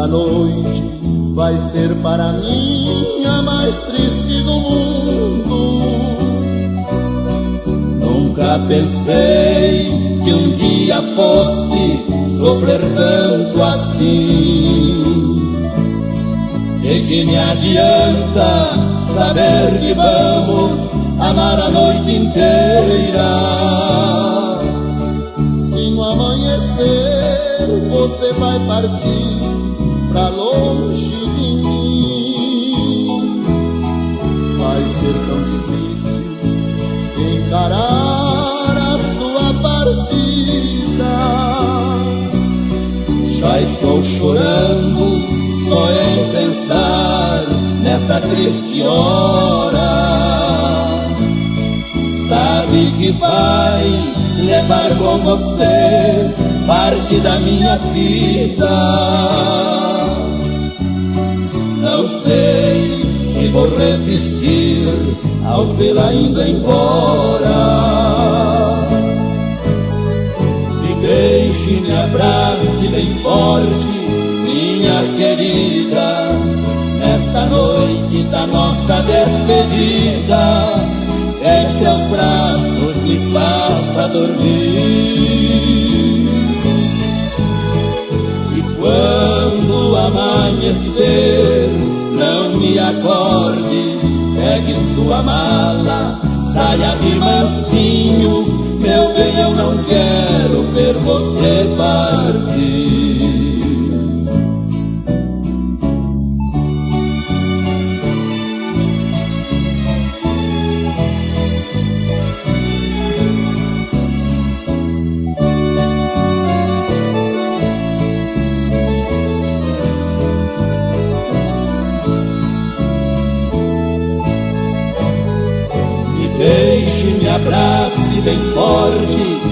noite vai ser para mim a mais triste do mundo. Nunca pensei que um dia fosse sofrer tanto assim. De que me adianta saber que vamos amar a noite inteira, se no amanhecer você vai partir pra longe de mim? Vai ser tão difícil encarar a sua partida. Já estou chorando só em pensar nessa triste hora. Sabe que vai levar com você parte da minha vida. Não sei se vou resistir ao vê-la indo embora. Me deixe, me abrace bem forte, minha querida, nesta noite da nossa despedida. Em seus braços me faça dormir. E quando amanhecer, não me acorde, pegue sua mala, saia de mansinho. Meu bem, eu não quero ver você partir. Deixe, me abrace bem forte,